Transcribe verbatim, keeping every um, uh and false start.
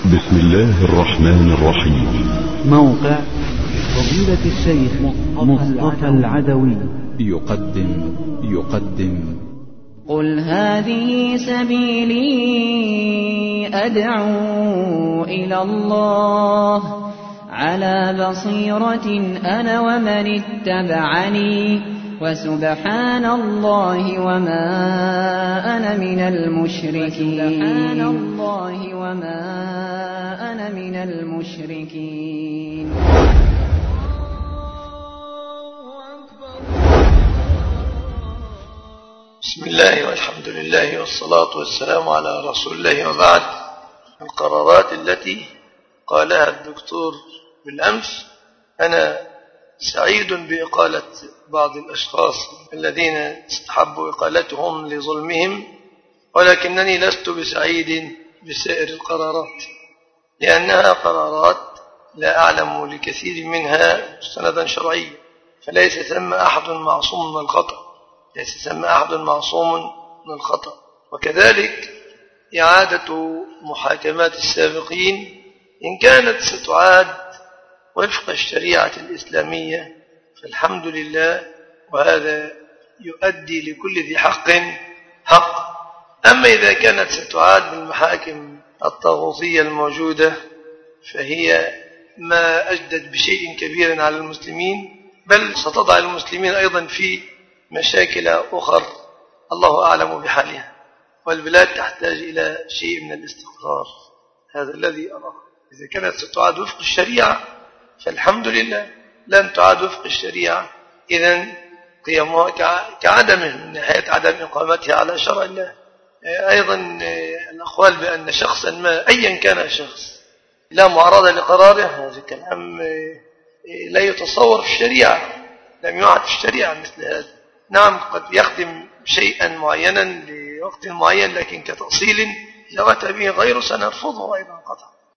بسم الله الرحمن الرحيم. موقع فضيلة الشيخ مصطفى العدوي يقدم يقدم قل هذه سبيلي أدعو إلى الله على بصيرة أنا ومن اتبعني وسبحان الله وما أنا من المشركين سبحان الله وما أنا من المشركين. بسم الله والحمد لله والصلاة والسلام على رسول الله، وبعد. القرارات التي قالها الدكتور بالأمس، أنا سعيد بإقالة بعض الأشخاص الذين استحبوا إقالتهم لظلمهم، ولكنني لست بسعيد بسائر القرارات، لأنها قرارات لا أعلم لكثير منها مستندا شرعيا، فليس ثم أحد معصوم من الخطأ ليس ثم أحد معصوم من الخطأ. وكذلك إعادة محاكمات السابقين إن كانت ستعاد وفق الشريعة الإسلامية فالحمد لله، وهذا يؤدي لكل ذي حق حق. أما إذا كانت ستعاد بالمحاكم الطاغوتية الموجودة فهي ما أجدد بشيء كبير على المسلمين، بل ستضع المسلمين أيضا في مشاكل أخر الله أعلم بحالها، والبلاد تحتاج إلى شيء من الاستقرار. هذا الذي أراه. إذا كانت ستعاد وفق الشريعة فالحمد لله، لن تعاد وفق الشريعة إذن قيامها كعدمه من ناحية عدم إقامتها على شرع الله. أيضا الأقوال بأن شخصا ما أيا كان الشخص لا معارضة لقراره، هذا الكلام لا يتصور في الشريعة، لم يعد في الشريعة مثل هذا. نعم، قد يخدم شيئا معينا لوقت معين، لكن كتأصيل إذا أتى به غيره سنرفضه أيضا قطعا.